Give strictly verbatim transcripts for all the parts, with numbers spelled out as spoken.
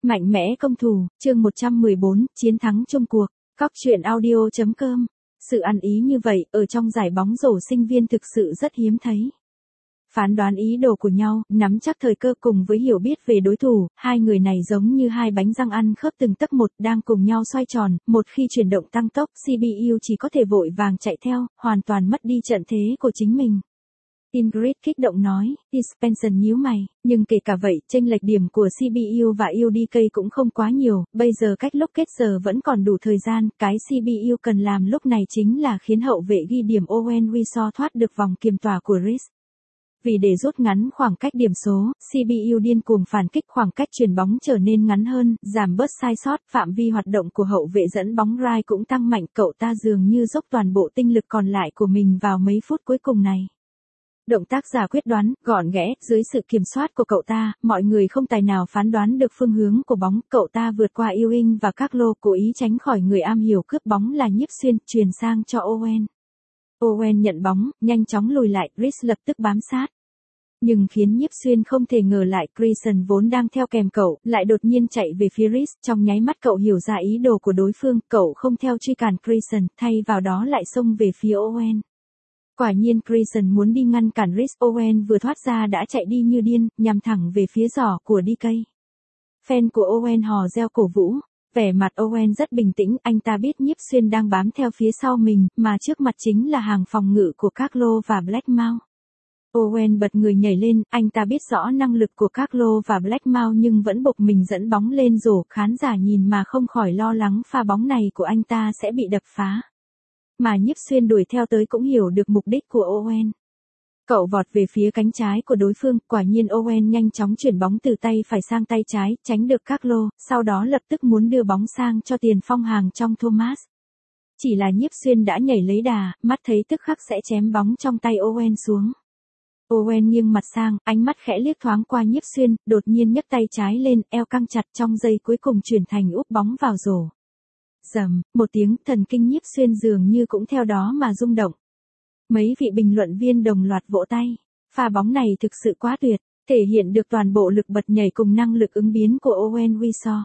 Mạnh mẽ công thủ, chương một trăm mười bốn, chiến thắng chung cuộc. Cóc truyện audio chấm com. Sự ăn ý như vậy, ở trong giải bóng rổ sinh viên thực sự rất hiếm thấy. Phán đoán ý đồ của nhau, nắm chắc thời cơ cùng với hiểu biết về đối thủ, hai người này giống như hai bánh răng ăn khớp từng tấc một đang cùng nhau xoay tròn, một khi chuyển động tăng tốc, xê bê u chỉ có thể vội vàng chạy theo, hoàn toàn mất đi trận thế của chính mình. Ingrid kích động nói, Dispenson nhíu mày, nhưng kể cả vậy, chênh lệch điểm của xê bê u và u đê ca cũng không quá nhiều, bây giờ cách lúc kết giờ vẫn còn đủ thời gian, cái xê bê u cần làm lúc này chính là khiến hậu vệ ghi điểm Owen Wiso thoát được vòng kiềm tỏa của Reese. Vì để rút ngắn khoảng cách điểm số, xê bê u điên cuồng phản kích khoảng cách chuyền bóng trở nên ngắn hơn, giảm bớt sai sót, phạm vi hoạt động của hậu vệ dẫn bóng Rai cũng tăng mạnh, cậu ta dường như dốc toàn bộ tinh lực còn lại của mình vào mấy phút cuối cùng này. Động tác giả quyết đoán, gọn ghẽ, dưới sự kiểm soát của cậu ta, mọi người không tài nào phán đoán được phương hướng của bóng, cậu ta vượt qua Ewing và Carlo, cố ý tránh khỏi người am hiểu cướp bóng là Nhiếp Xuyên, truyền sang cho Owen. Owen nhận bóng, nhanh chóng lùi lại, Reese lập tức bám sát. Nhưng khiến Nhiếp Xuyên không thể ngờ lại, Grayson vốn đang theo kèm cậu, lại đột nhiên chạy về phía Reese, trong nháy mắt cậu hiểu ra ý đồ của đối phương, cậu không theo truy cản Grayson, thay vào đó lại xông về phía Owen. Quả nhiên Grayson muốn đi ngăn cản Reese, Owen vừa thoát ra đã chạy đi như điên, nhằm thẳng về phía giỏ của đê ca. Fan của Owen hò reo cổ vũ, vẻ mặt Owen rất bình tĩnh, anh ta biết Nhiếp Xuyên đang bám theo phía sau mình, mà trước mặt chính là hàng phòng ngự của Carlo và Blackmouth. Owen bật người nhảy lên, anh ta biết rõ năng lực của Carlo và Blackmouth nhưng vẫn buộc mình dẫn bóng lên rổ, khán giả nhìn mà không khỏi lo lắng pha bóng này của anh ta sẽ bị đập phá. Mà Nhiếp Xuyên đuổi theo tới cũng hiểu được mục đích của Owen. Cậu vọt về phía cánh trái của đối phương, quả nhiên Owen nhanh chóng chuyển bóng từ tay phải sang tay trái, tránh được Carlo, sau đó lập tức muốn đưa bóng sang cho tiền phong hàng trong Thomas. Chỉ là Nhiếp Xuyên đã nhảy lấy đà, mắt thấy tức khắc sẽ chém bóng trong tay Owen xuống. Owen nghiêng mặt sang, ánh mắt khẽ liếc thoáng qua Nhiếp Xuyên, đột nhiên nhấc tay trái lên, eo căng chặt, trong giây cuối cùng chuyển thành úp bóng vào rổ. Rầm, một tiếng, thần kinh Nhiếp Xuyên dường như cũng theo đó mà rung động. Mấy vị bình luận viên đồng loạt vỗ tay. Pha bóng này thực sự quá tuyệt, thể hiện được toàn bộ lực bật nhảy cùng năng lực ứng biến của Owen Wiso.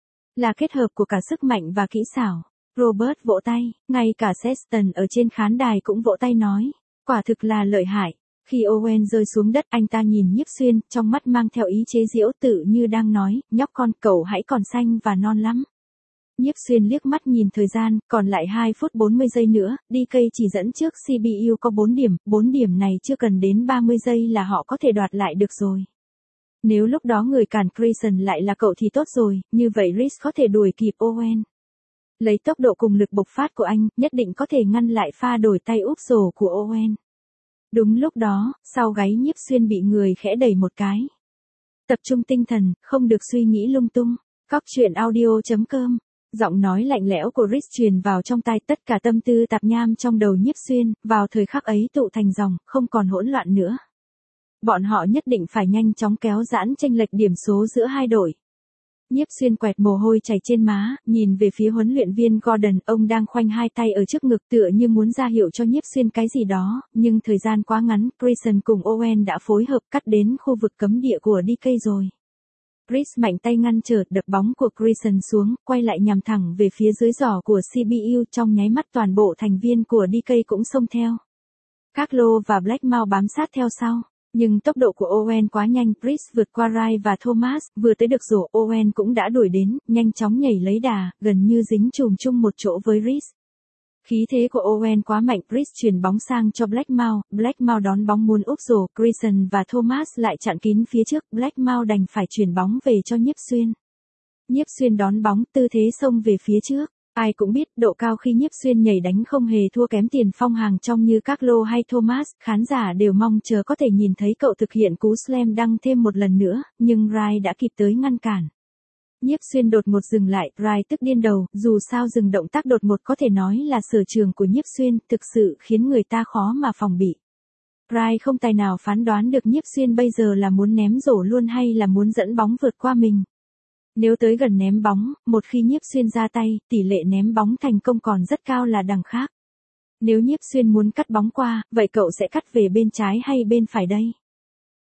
Là kết hợp của cả sức mạnh và kỹ xảo. Robert vỗ tay, ngay cả Sexton ở trên khán đài cũng vỗ tay nói, quả thực là lợi hại. Khi Owen rơi xuống đất, anh ta nhìn Nhiếp Xuyên, trong mắt mang theo ý chế giễu, tự như đang nói, nhóc con, cậu hãy còn xanh và non lắm. Nhiếp Xuyên liếc mắt nhìn thời gian, còn lại hai phút bốn mươi giây nữa, đê ca chỉ dẫn trước xê bê u có bốn điểm, bốn điểm này chưa cần đến ba mươi giây là họ có thể đoạt lại được rồi. Nếu lúc đó người cản Grayson lại là cậu thì tốt rồi, như vậy Reese có thể đuổi kịp Owen. Lấy tốc độ cùng lực bộc phát của anh, nhất định có thể ngăn lại pha đổi tay úp rổ của Owen. Đúng lúc đó, sau gáy Nhiếp Xuyên bị người khẽ đẩy một cái. Tập trung tinh thần, không được suy nghĩ lung tung. Cóc truyện audio chấm com. Giọng nói lạnh lẽo của Reese truyền vào trong tai, tất cả tâm tư tạp nham trong đầu Nhiếp Xuyên, vào thời khắc ấy tụ thành dòng, không còn hỗn loạn nữa. Bọn họ nhất định phải nhanh chóng kéo giãn chênh lệch điểm số giữa hai đội. Nhiếp Xuyên quẹt mồ hôi chảy trên má, nhìn về phía huấn luyện viên Gordon, ông đang khoanh hai tay ở trước ngực tựa như muốn ra hiệu cho Nhiếp Xuyên cái gì đó, nhưng thời gian quá ngắn, Grayson cùng Owen đã phối hợp cắt đến khu vực cấm địa của đê ca rồi. Reese mạnh tay ngăn trở, đập bóng của Grayson xuống, quay lại nhằm thẳng về phía dưới giỏ của xê bê u, trong nháy mắt toàn bộ thành viên của đê ca cũng xông theo. Carlo và Blackmouth bám sát theo sau. Nhưng tốc độ của Owen quá nhanh, Reese vượt qua Rai và Thomas, vừa tới được rổ, Owen cũng đã đuổi đến, nhanh chóng nhảy lấy đà, gần như dính chùm chung một chỗ với Reese. Khí thế của Owen quá mạnh, Reese chuyển bóng sang cho Blackmouth, Blackmouth đón bóng muốn úp rổ, Grayson và Thomas lại chặn kín phía trước, Blackmouth đành phải chuyển bóng về cho Nhiếp Xuyên. Nhiếp Xuyên đón bóng, tư thế xông về phía trước. Ai cũng biết, độ cao khi Nhiếp Xuyên nhảy đánh không hề thua kém tiền phong hàng trong như Carlo hay Thomas, khán giả đều mong chờ có thể nhìn thấy cậu thực hiện cú slam dunk thêm một lần nữa, nhưng Rai đã kịp tới ngăn cản. Nhiếp Xuyên đột ngột dừng lại, Rai tức điên đầu, dù sao dừng động tác đột ngột có thể nói là sở trường của Nhiếp Xuyên, thực sự khiến người ta khó mà phòng bị. Rai không tài nào phán đoán được Nhiếp Xuyên bây giờ là muốn ném rổ luôn hay là muốn dẫn bóng vượt qua mình. Nếu tới gần ném bóng, một khi Nhiếp Xuyên ra tay, tỷ lệ ném bóng thành công còn rất cao là đằng khác. Nếu Nhiếp Xuyên muốn cắt bóng qua, vậy cậu sẽ cắt về bên trái hay bên phải đây?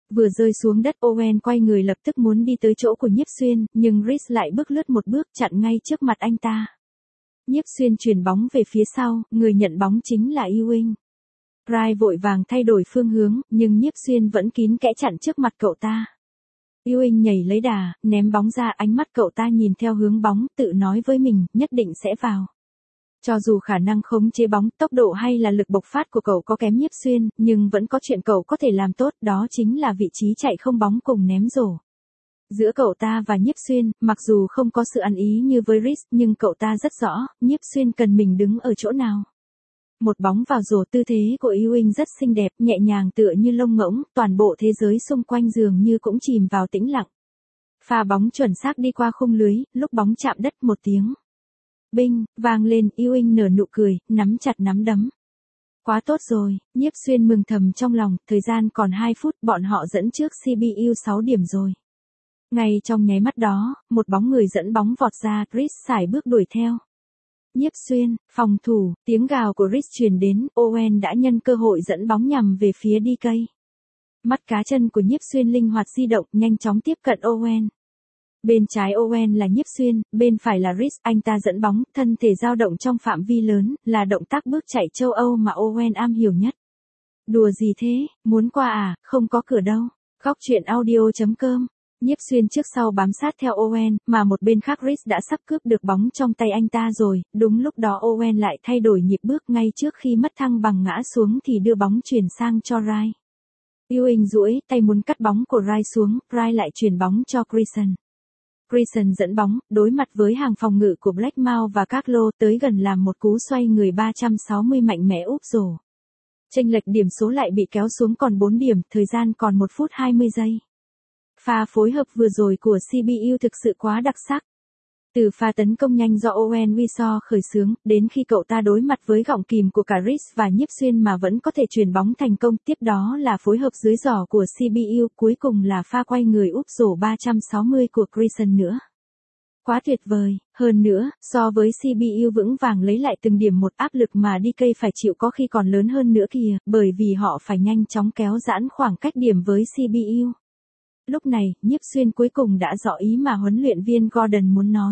Vừa rơi xuống đất Owen quay người lập tức muốn đi tới chỗ của Nhiếp Xuyên, nhưng Reece lại bước lướt một bước chặn ngay trước mặt anh ta. Nhiếp Xuyên chuyền bóng về phía sau, người nhận bóng chính là Ewing. Rai vội vàng thay đổi phương hướng, nhưng Nhiếp Xuyên vẫn kín kẽ chặn trước mặt cậu ta. Ewing nhảy lấy đà, ném bóng ra, ánh mắt cậu ta nhìn theo hướng bóng, tự nói với mình, nhất định sẽ vào. Cho dù khả năng khống chế bóng, tốc độ hay là lực bộc phát của cậu có kém Nhiếp Xuyên, nhưng vẫn có chuyện cậu có thể làm tốt, đó chính là vị trí chạy không bóng cùng ném rổ. Giữa cậu ta và Nhiếp Xuyên, mặc dù không có sự ăn ý như với Reece, nhưng cậu ta rất rõ, Nhiếp Xuyên cần mình đứng ở chỗ nào. Một bóng vào rổ, tư thế của Ewing rất xinh đẹp, nhẹ nhàng tựa như lông ngỗng, toàn bộ thế giới xung quanh dường như cũng chìm vào tĩnh lặng. Pha bóng chuẩn xác đi qua khung lưới, lúc bóng chạm đất một tiếng binh vang lên, Ewing nở nụ cười, nắm chặt nắm đấm. Quá tốt rồi, Nhiếp Xuyên mừng thầm trong lòng, thời gian còn hai phút, bọn họ dẫn trước xê bê u sáu điểm rồi. Ngay trong nháy mắt đó, một bóng người dẫn bóng vọt ra, Reece sải bước đuổi theo. Nhiếp Xuyên, phòng thủ, tiếng gào của Reece truyền đến, Owen đã nhân cơ hội dẫn bóng nhằm về phía đê ca. Mắt cá chân của Nhiếp Xuyên linh hoạt di động, nhanh chóng tiếp cận Owen. Bên trái Owen là Nhiếp Xuyên, bên phải là Reece, anh ta dẫn bóng, thân thể dao động trong phạm vi lớn, là động tác bước chạy châu Âu mà Owen am hiểu nhất. Đùa gì thế, muốn qua à, không có cửa đâu. Góc truyện audio chấm com. Nhiếp Xuyên trước sau bám sát theo Owen, mà một bên khác Reece đã sắp cướp được bóng trong tay anh ta rồi, đúng lúc đó Owen lại thay đổi nhịp bước, ngay trước khi mất thăng bằng ngã xuống thì đưa bóng chuyển sang cho Rai. Ewing duỗi tay muốn cắt bóng của Rai xuống, Rai lại chuyển bóng cho Grayson. Grayson dẫn bóng, đối mặt với hàng phòng ngự của Blackmouth và Carlo, tới gần làm một cú xoay người ba trăm sáu mươi mạnh mẽ úp rổ. Chênh lệch điểm số lại bị kéo xuống còn bốn điểm, thời gian còn một phút hai mươi giây. Pha phối hợp vừa rồi của xê bê u thực sự quá đặc sắc. Từ pha tấn công nhanh do Owen Wissaw khởi xướng, đến khi cậu ta đối mặt với gọng kìm của cả Reece và Nhiếp Xuyên mà vẫn có thể chuyền bóng thành công, tiếp đó là phối hợp dưới giỏ của xê bê u, cuối cùng là pha quay người úp rổ ba trăm sáu mươi của Grayson nữa. Quá tuyệt vời, hơn nữa, so với xê bê u vững vàng lấy lại từng điểm một, áp lực mà đê ca phải chịu có khi còn lớn hơn nữa kìa, bởi vì họ phải nhanh chóng kéo giãn khoảng cách điểm với xê bê u. Lúc này, Nhiếp Xuyên cuối cùng đã rõ ý mà huấn luyện viên Gordon muốn nói.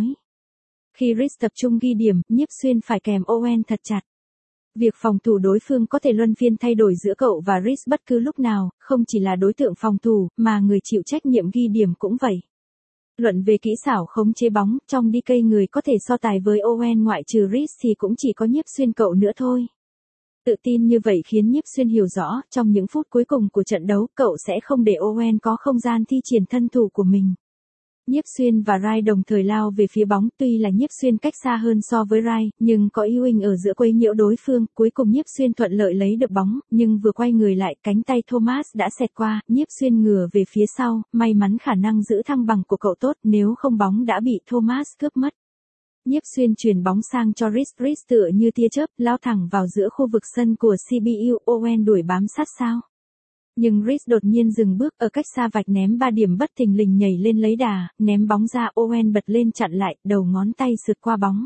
Khi Reece tập trung ghi điểm, Nhiếp Xuyên phải kèm Owen thật chặt. Việc phòng thủ đối phương có thể luân phiên thay đổi giữa cậu và Reece bất cứ lúc nào, không chỉ là đối tượng phòng thủ, mà người chịu trách nhiệm ghi điểm cũng vậy. Luận về kỹ xảo khống chế bóng, trong đê ca người có thể so tài với Owen ngoại trừ Reece thì cũng chỉ có Nhiếp Xuyên cậu nữa thôi. Tự tin như vậy khiến Nhiếp Xuyên hiểu rõ, trong những phút cuối cùng của trận đấu, cậu sẽ không để Owen có không gian thi triển thân thủ của mình. Nhiếp Xuyên và Rai đồng thời lao về phía bóng, tuy là Nhiếp Xuyên cách xa hơn so với Rai, nhưng có Ewing ở giữa quấy nhiễu đối phương, cuối cùng Nhiếp Xuyên thuận lợi lấy được bóng, nhưng vừa quay người lại, cánh tay Thomas đã xẹt qua, Nhiếp Xuyên ngửa về phía sau, may mắn khả năng giữ thăng bằng của cậu tốt, nếu không bóng đã bị Thomas cướp mất. Nhiếp Xuyên chuyển bóng sang cho Reece, Reece tựa như tia chớp, lao thẳng vào giữa khu vực sân của xê bê u, Owen đuổi bám sát sao. Nhưng Reece đột nhiên dừng bước, ở cách xa vạch ném ba điểm bất thình lình nhảy lên lấy đà, ném bóng ra, Owen bật lên chặn lại, đầu ngón tay sượt qua bóng.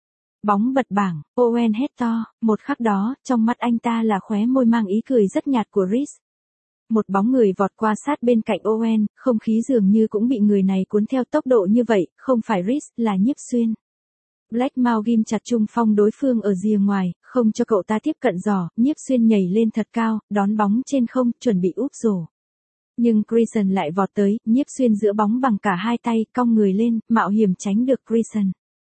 Bóng bật bảng, Owen hét to, một khắc đó, trong mắt anh ta là khóe môi mang ý cười rất nhạt của Reece. Một bóng người vọt qua sát bên cạnh Owen, không khí dường như cũng bị người này cuốn theo tốc độ như vậy, không phải Reece, là Nhiếp Xuyên. Blackmouth ghim chặt trung phong đối phương ở rìa ngoài, không cho cậu ta tiếp cận giỏ, Nhiếp Xuyên nhảy lên thật cao, đón bóng trên không, chuẩn bị úp rổ. Nhưng Grayson lại vọt tới, Nhiếp Xuyên giữ bóng bằng cả hai tay, cong người lên, mạo hiểm tránh được Grayson.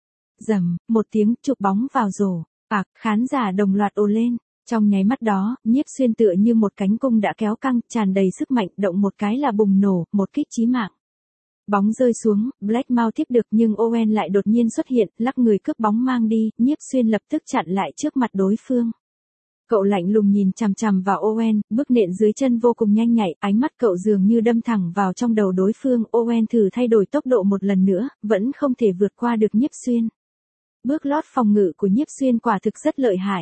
Rầm, một tiếng chụp bóng vào rổ, ạc, khán giả đồng loạt ồ lên. Trong nháy mắt đó, Nhiếp Xuyên tựa như một cánh cung đã kéo căng, tràn đầy sức mạnh, động một cái là bùng nổ, một kích chí mạng. Bóng rơi xuống, Blackmouth tiếp được nhưng Owen lại đột nhiên xuất hiện, lắc người cướp bóng mang đi, Nhiếp Xuyên lập tức chặn lại trước mặt đối phương. Cậu lạnh lùng nhìn chằm chằm vào Owen, bước nện dưới chân vô cùng nhanh nhạy, ánh mắt cậu dường như đâm thẳng vào trong đầu đối phương, Owen thử thay đổi tốc độ một lần nữa, vẫn không thể vượt qua được Nhiếp Xuyên. Bước lót phòng ngự của Nhiếp Xuyên quả thực rất lợi hại.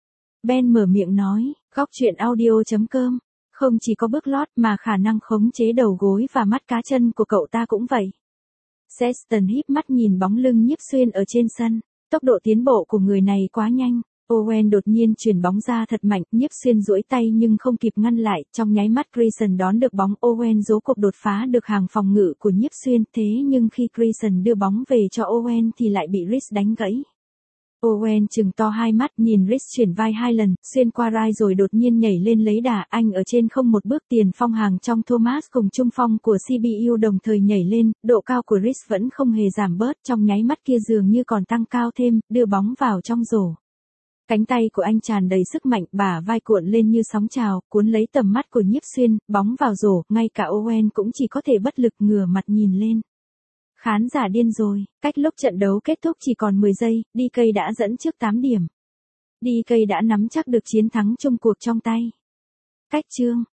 Ben mở miệng nói, góc truyện audio chấm com. Không chỉ có bước lót mà khả năng khống chế đầu gối và mắt cá chân của cậu ta cũng vậy. Sexton híp mắt nhìn bóng lưng Nhiếp Xuyên ở trên sân. Tốc độ tiến bộ của người này quá nhanh. Owen đột nhiên chuyền bóng ra thật mạnh, Nhiếp Xuyên duỗi tay nhưng không kịp ngăn lại, trong nháy mắt Grayson đón được bóng, Owen rố cục đột phá được hàng phòng ngự của Nhiếp Xuyên, thế nhưng khi Grayson đưa bóng về cho Owen thì lại bị Reece đánh gãy. Owen trừng to hai mắt nhìn Reece chuyển vai hai lần, xuyên qua rai rồi đột nhiên nhảy lên lấy đà, anh ở trên không một bước tiền phong hàng trong Thomas cùng trung phong của xê bê u đồng thời nhảy lên, độ cao của Reece vẫn không hề giảm bớt, trong nháy mắt kia dường như còn tăng cao thêm, đưa bóng vào trong rổ. Cánh tay của anh tràn đầy sức mạnh, bả vai cuộn lên như sóng trào, cuốn lấy tầm mắt của Nhiếp Xuyên, bóng vào rổ, ngay cả Owen cũng chỉ có thể bất lực ngửa mặt nhìn lên. Khán giả điên rồi, cách lúc trận đấu kết thúc chỉ còn mười giây, đê ca đã dẫn trước tám điểm. đê ca đã nắm chắc được chiến thắng chung cuộc trong tay. Cách chương